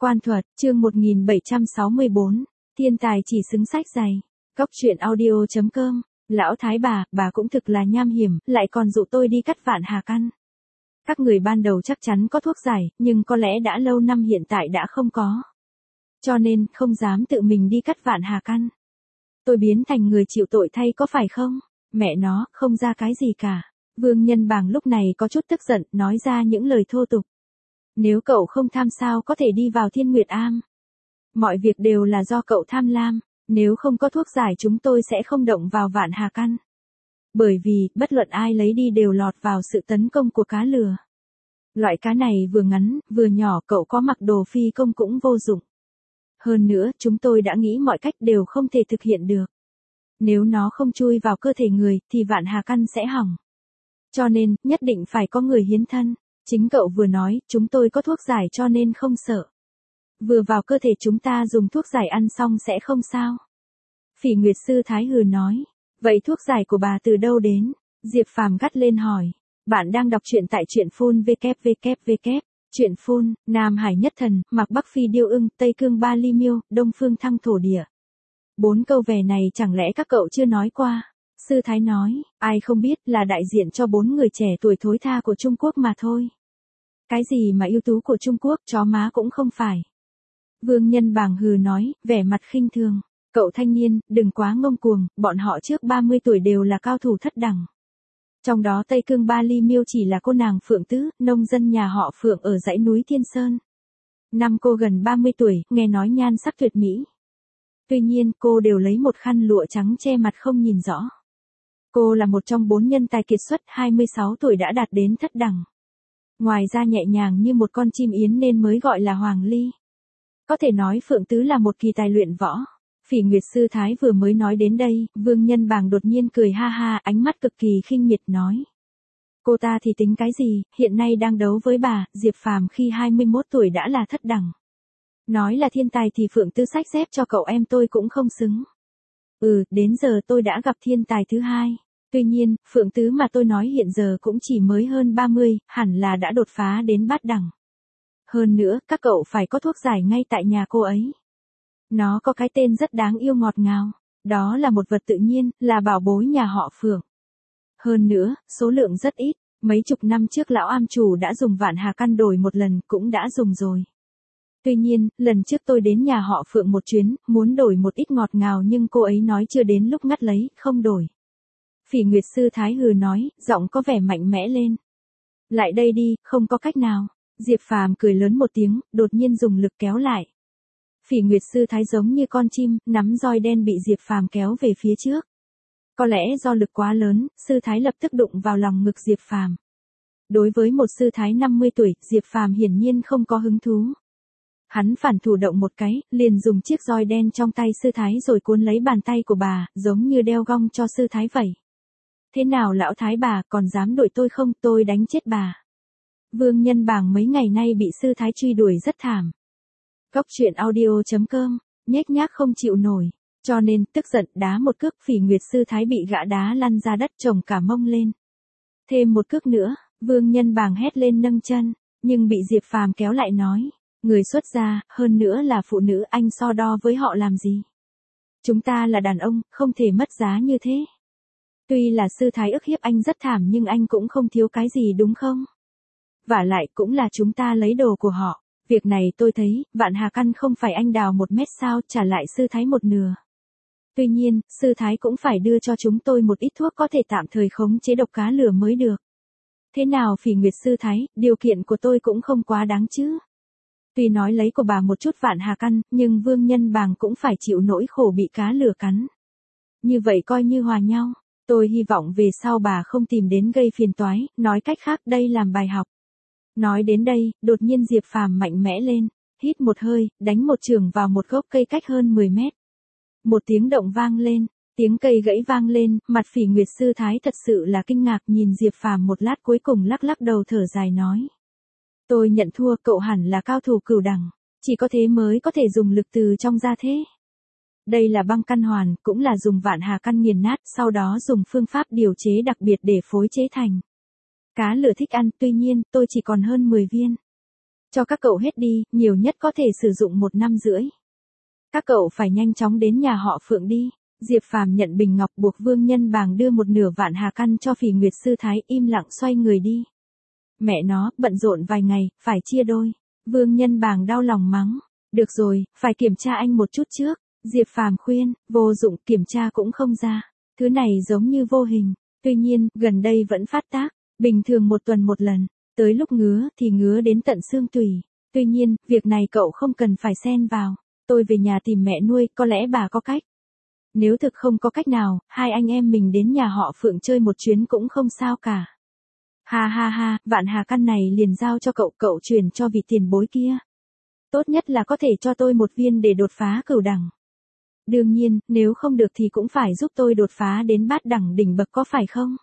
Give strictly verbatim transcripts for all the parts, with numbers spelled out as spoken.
Quan thuật, chương một nghìn bảy trăm sáu mươi bốn, thiên tài chỉ xứng sách dày. Cóc truyện audio chấm com, lão thái bà, bà cũng thực là nham hiểm, lại còn dụ tôi đi cắt vạn hà căn. Các người ban đầu chắc chắn có thuốc giải, nhưng có lẽ đã lâu năm hiện tại đã không có. Cho nên, không dám tự mình đi cắt vạn hà căn. Tôi biến thành người chịu tội thay có phải không? Mẹ nó, không ra cái gì cả. Vương Nhân Bàng lúc này có chút tức giận, nói ra những lời thô tục. Nếu cậu không tham sao có thể đi vào Thiên Nguyệt Am? Mọi việc đều là do cậu tham lam, nếu không có thuốc giải chúng tôi sẽ không động vào vạn hà căn. Bởi vì, bất luận ai lấy đi đều lọt vào sự tấn công của cá lừa. Loại cá này vừa ngắn, vừa nhỏ, cậu có mặc đồ phi công cũng vô dụng. Hơn nữa, chúng tôi đã nghĩ mọi cách đều không thể thực hiện được. Nếu nó không chui vào cơ thể người, thì vạn hà căn sẽ hỏng. Cho nên, nhất định phải có người hiến thân. Chính cậu vừa nói, chúng tôi có thuốc giải cho nên không sợ. Vừa vào cơ thể chúng ta dùng thuốc giải ăn xong sẽ không sao. Phỉ Nguyệt Sư Thái hừ nói. Vậy thuốc giải của bà từ đâu đến? Diệp Phàm gắt lên hỏi. Bạn đang đọc truyện tại truyện phun www. Truyện phun, Nam Hải Nhất Thần, Mạc Bắc Phi Điêu Ưng, Tây Cương Ba Ly Miêu, Đông Phương Thăng Thổ Địa. Bốn câu về này chẳng lẽ các cậu chưa nói qua? Sư Thái nói, ai không biết là đại diện cho bốn người trẻ tuổi thối tha của Trung Quốc mà thôi. Cái gì mà ưu tú của Trung Quốc, chó má cũng không phải. Vương Nhân Bàng hừ nói, vẻ mặt khinh thường. Cậu thanh niên, đừng quá ngông cuồng, bọn họ trước ba mươi tuổi đều là cao thủ thất đẳng. Trong đó Tây Cương Ba Ly Miêu chỉ là cô nàng Phượng Tứ, nông dân nhà họ Phượng ở dãy núi Thiên Sơn. Năm cô gần ba mươi tuổi, nghe nói nhan sắc tuyệt mỹ. Tuy nhiên, cô đều lấy một khăn lụa trắng che mặt không nhìn rõ. Cô là một trong bốn nhân tài kiệt xuất, hai mươi sáu tuổi đã đạt đến thất đẳng. Ngoài ra nhẹ nhàng như một con chim yến nên mới gọi là Hoàng Ly. Có thể nói Phượng Tứ là một kỳ tài luyện võ. Phỉ Nguyệt Sư Thái vừa mới nói đến đây, Vương Nhân Bàng đột nhiên cười ha ha, ánh mắt cực kỳ khinh miệt nói. Cô ta thì tính cái gì, hiện nay đang đấu với bà, Diệp Phàm khi hai mươi mốt tuổi đã là thất đẳng. Nói là thiên tài thì Phượng Tứ xách dép cho cậu em tôi cũng không xứng. Ừ, đến giờ tôi đã gặp thiên tài thứ hai. Tuy nhiên, Phượng Tứ mà tôi nói hiện giờ cũng chỉ mới hơn ba mươi, hẳn là đã đột phá đến bát đẳng. Hơn nữa, các cậu phải có thuốc giải ngay tại nhà cô ấy. Nó có cái tên rất đáng yêu ngọt ngào. Đó là một vật tự nhiên, là bảo bối nhà họ Phượng. Hơn nữa, số lượng rất ít. Mấy chục năm trước lão am chủ đã dùng vạn hà căn đổi một lần, cũng đã dùng rồi. Tuy nhiên, lần trước tôi đến nhà họ Phượng một chuyến, muốn đổi một ít ngọt ngào nhưng cô ấy nói chưa đến lúc ngắt lấy, không đổi. Phỉ Nguyệt Sư Thái hừ nói, giọng có vẻ mạnh mẽ lên. Lại đây đi, không có cách nào. Diệp Phàm cười lớn một tiếng, đột nhiên dùng lực kéo lại. Phỉ Nguyệt Sư Thái giống như con chim, nắm roi đen bị Diệp Phàm kéo về phía trước. Có lẽ do lực quá lớn, Sư Thái lập tức đụng vào lòng ngực Diệp Phàm. Đối với một Sư Thái năm mươi tuổi, Diệp Phàm hiển nhiên không có hứng thú. Hắn phản thủ động một cái, liền dùng chiếc roi đen trong tay Sư Thái rồi cuốn lấy bàn tay của bà, giống như đeo gông cho Sư Thái vậy. Thế nào lão thái bà, còn dám đuổi tôi không, tôi đánh chết bà. Vương Nhân Bàng mấy ngày nay bị Sư Thái truy đuổi rất thảm. Cóc truyện audio chấm com, nhếch nhác không chịu nổi, cho nên tức giận đá một cước. Phỉ Nguyệt Sư Thái bị gã đá lăn ra đất trồng cả mông lên. Thêm một cước nữa, Vương Nhân Bàng hét lên nâng chân, nhưng bị Diệp Phàm kéo lại nói, người xuất gia, hơn nữa là phụ nữ, anh so đo với họ làm gì? Chúng ta là đàn ông, không thể mất giá như thế. Tuy là Sư Thái ức hiếp anh rất thảm nhưng anh cũng không thiếu cái gì đúng không? Vả lại cũng là chúng ta lấy đồ của họ. Việc này tôi thấy, vạn hà căn không phải anh đào một mét sao, trả lại Sư Thái một nửa. Tuy nhiên, Sư Thái cũng phải đưa cho chúng tôi một ít thuốc có thể tạm thời khống chế độc cá lửa mới được. Thế nào Phỉ Nguyệt Sư Thái, điều kiện của tôi cũng không quá đáng chứ. Tuy nói lấy của bà một chút vạn hà căn, nhưng Vương Nhân Bàng cũng phải chịu nỗi khổ bị cá lửa cắn. Như vậy coi như hòa nhau. Tôi hy vọng về sau bà không tìm đến gây phiền toái, nói cách khác đây làm bài học. Nói đến đây, đột nhiên Diệp Phàm mạnh mẽ lên, hít một hơi, đánh một chưởng vào một gốc cây cách hơn mười mét. Một tiếng động vang lên, tiếng cây gãy vang lên, mặt Phỉ Nguyệt Sư Thái thật sự là kinh ngạc nhìn Diệp Phàm một lát cuối cùng lắc lắc đầu thở dài nói. Tôi nhận thua, cậu hẳn là cao thủ cửu đẳng, chỉ có thế mới có thể dùng lực từ trong ra thế. Đây là băng căn hoàn, cũng là dùng vạn hà căn nghiền nát, sau đó dùng phương pháp điều chế đặc biệt để phối chế thành. Cá lửa thích ăn, tuy nhiên, tôi chỉ còn hơn mười viên. Cho các cậu hết đi, nhiều nhất có thể sử dụng một năm rưỡi. Các cậu phải nhanh chóng đến nhà họ Phượng đi. Diệp Phàm nhận bình ngọc buộc Vương Nhân Bàng đưa một nửa vạn hà căn cho Phỉ Nguyệt sư thái, im lặng xoay người đi. Mẹ nó, bận rộn vài ngày, phải chia đôi. Vương Nhân Bàng đau lòng mắng. Được rồi, phải kiểm tra anh một chút trước. Diệp Phàm khuyên, vô dụng, kiểm tra cũng không ra. Thứ này giống như vô hình. Tuy nhiên, gần đây vẫn phát tác. Bình thường một tuần một lần. Tới lúc ngứa thì ngứa đến tận xương tủy. Tuy nhiên, việc này cậu không cần phải xen vào. Tôi về nhà tìm mẹ nuôi, có lẽ bà có cách. Nếu thực không có cách nào, hai anh em mình đến nhà họ Phượng chơi một chuyến cũng không sao cả. Ha ha ha, vạn hà căn này liền giao cho cậu, cậu chuyển cho vị tiền bối kia. Tốt nhất là có thể cho tôi một viên để đột phá cửu đẳng. Đương nhiên, nếu không được thì cũng phải giúp tôi đột phá đến bát đẳng đỉnh bậc có phải không?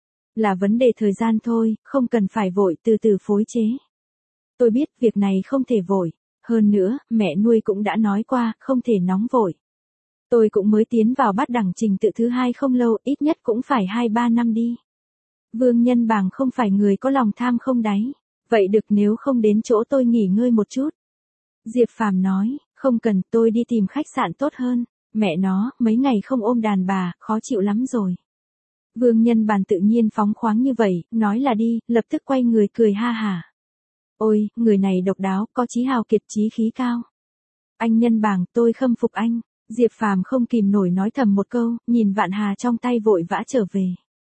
Là vấn đề thời gian thôi, không cần phải vội, từ từ phối chế. Tôi biết việc này không thể vội. Hơn nữa, mẹ nuôi cũng đã nói qua, không thể nóng vội. Tôi cũng mới tiến vào bát đẳng trình tự thứ hai không lâu, ít nhất cũng phải hai ba năm đi. Vương Nhân Bàng không phải người có lòng tham không đáy. Vậy được, nếu không đến chỗ tôi nghỉ ngơi một chút. Diệp Phàm nói, không cần, tôi đi tìm khách sạn tốt hơn. Mẹ nó, mấy ngày không ôm đàn bà, khó chịu lắm rồi. Vương Nhân Bàng tự nhiên phóng khoáng như vậy, nói là đi, lập tức quay người cười ha hả. Ôi, người này độc đáo, có chí hào kiệt, chí khí cao. Anh Nhân Bàng, tôi khâm phục anh. Diệp Phàm không kìm nổi nói thầm một câu, nhìn vạn hà trong tay vội vã trở về.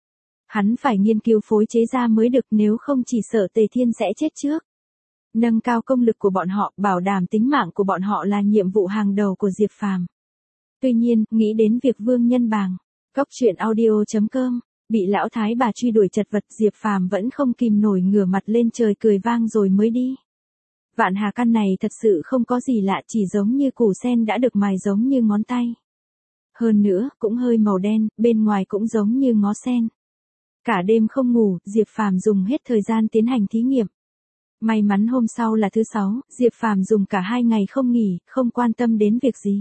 Hắn phải nghiên cứu phối chế ra mới được, nếu không chỉ sợ Tề Thiên sẽ chết trước. Nâng cao công lực của bọn họ, bảo đảm tính mạng của bọn họ là nhiệm vụ hàng đầu của Diệp Phàm. Tuy nhiên, nghĩ đến việc Vương Nhân Bàng, Cóc truyện audio chấm com, bị lão thái bà truy đuổi chật vật, Diệp Phàm vẫn không kìm nổi ngửa mặt lên trời cười vang rồi mới đi. Vạn hà căn này thật sự không có gì lạ, chỉ giống như củ sen đã được mài giống như ngón tay. Hơn nữa, cũng hơi màu đen, bên ngoài cũng giống như ngó sen. Cả đêm không ngủ, Diệp Phàm dùng hết thời gian tiến hành thí nghiệm. May mắn hôm sau là thứ sáu, Diệp Phàm dùng cả hai ngày không nghỉ, không quan tâm đến việc gì.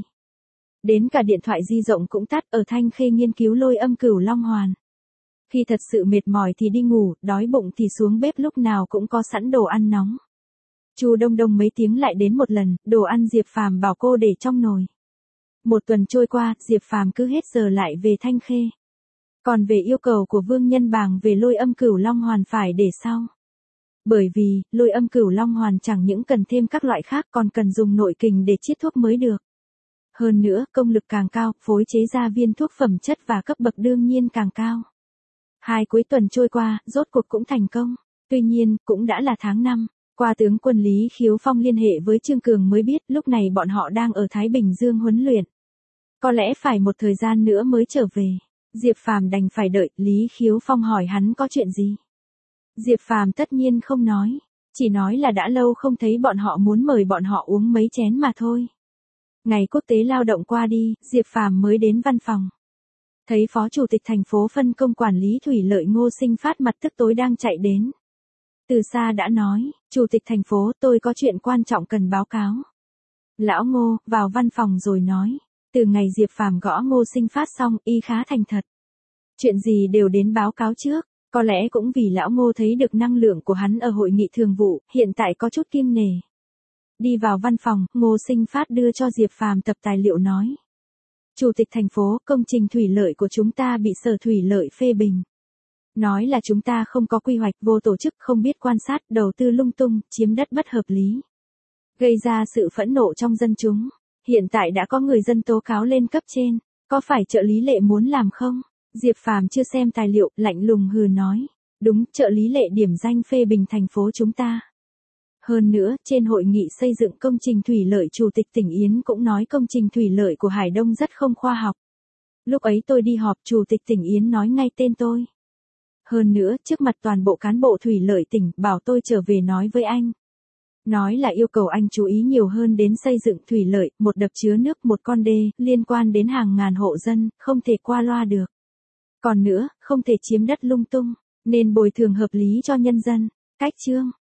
Đến cả điện thoại di động cũng tắt, ở Thanh Khê nghiên cứu lôi âm cửu long hoàn. Khi thật sự mệt mỏi thì đi ngủ, đói bụng thì xuống bếp, lúc nào cũng có sẵn đồ ăn nóng. Chu Đông Đông mấy tiếng lại đến một lần, đồ ăn Diệp Phàm bảo cô để trong nồi. Một tuần trôi qua, Diệp Phàm cứ hết giờ lại về Thanh Khê. Còn về yêu cầu của Vương Nhân Bàng về lôi âm cửu long hoàn phải để sau. Bởi vì, lôi âm cửu long hoàn chẳng những cần thêm các loại khác, còn cần dùng nội kình để chiết thuốc mới được. Hơn nữa, công lực càng cao, phối chế ra viên thuốc phẩm chất và cấp bậc đương nhiên càng cao. Hai cuối tuần trôi qua, rốt cuộc cũng thành công. Tuy nhiên, cũng đã là tháng năm. Qua tướng quân Lý Khiếu Phong liên hệ với Trương Cường mới biết, lúc này bọn họ đang ở Thái Bình Dương huấn luyện. Có lẽ phải một thời gian nữa mới trở về. Diệp Phàm đành phải đợi. Lý Khiếu Phong hỏi hắn có chuyện gì. Diệp Phàm tất nhiên không nói. Chỉ nói là đã lâu không thấy bọn họ, muốn mời bọn họ uống mấy chén mà thôi. Ngày quốc tế lao động qua đi, Diệp Phàm mới đến văn phòng. Thấy Phó Chủ tịch thành phố phân công quản lý thủy lợi Ngô Sinh Phát mặt tức tối đang chạy đến. Từ xa đã nói, Chủ tịch thành phố, tôi có chuyện quan trọng cần báo cáo. Lão Ngô, vào văn phòng rồi nói. Từ ngày Diệp Phàm gõ Ngô Sinh Phát xong, y khá thành thật. Chuyện gì đều đến báo cáo trước, có lẽ cũng vì lão Ngô thấy được năng lượng của hắn ở hội nghị thường vụ, hiện tại có chút kiêng nể. Đi vào văn phòng, Ngô Sinh Phát đưa cho Diệp Phàm tập tài liệu nói. Chủ tịch thành phố, công trình thủy lợi của chúng ta bị Sở Thủy lợi phê bình. Nói là chúng ta không có quy hoạch, vô tổ chức, không biết quan sát, đầu tư lung tung, chiếm đất bất hợp lý. Gây ra sự phẫn nộ trong dân chúng. Hiện tại đã có người dân tố cáo lên cấp trên. Có phải trợ lý Lệ muốn làm không? Diệp Phàm chưa xem tài liệu, lạnh lùng hừ nói. Đúng, trợ lý Lệ điểm danh phê bình thành phố chúng ta. Hơn nữa, trên hội nghị xây dựng công trình thủy lợi, Chủ tịch tỉnh Yến cũng nói công trình thủy lợi của Hải Đông rất không khoa học. Lúc ấy tôi đi họp, Chủ tịch tỉnh Yến nói ngay tên tôi. Hơn nữa, trước mặt toàn bộ cán bộ thủy lợi tỉnh, bảo tôi trở về nói với anh. Nói là yêu cầu anh chú ý nhiều hơn đến xây dựng thủy lợi, một đập chứa nước, một con đê, liên quan đến hàng ngàn hộ dân, không thể qua loa được. Còn nữa, không thể chiếm đất lung tung, nên bồi thường hợp lý cho nhân dân. Cách chương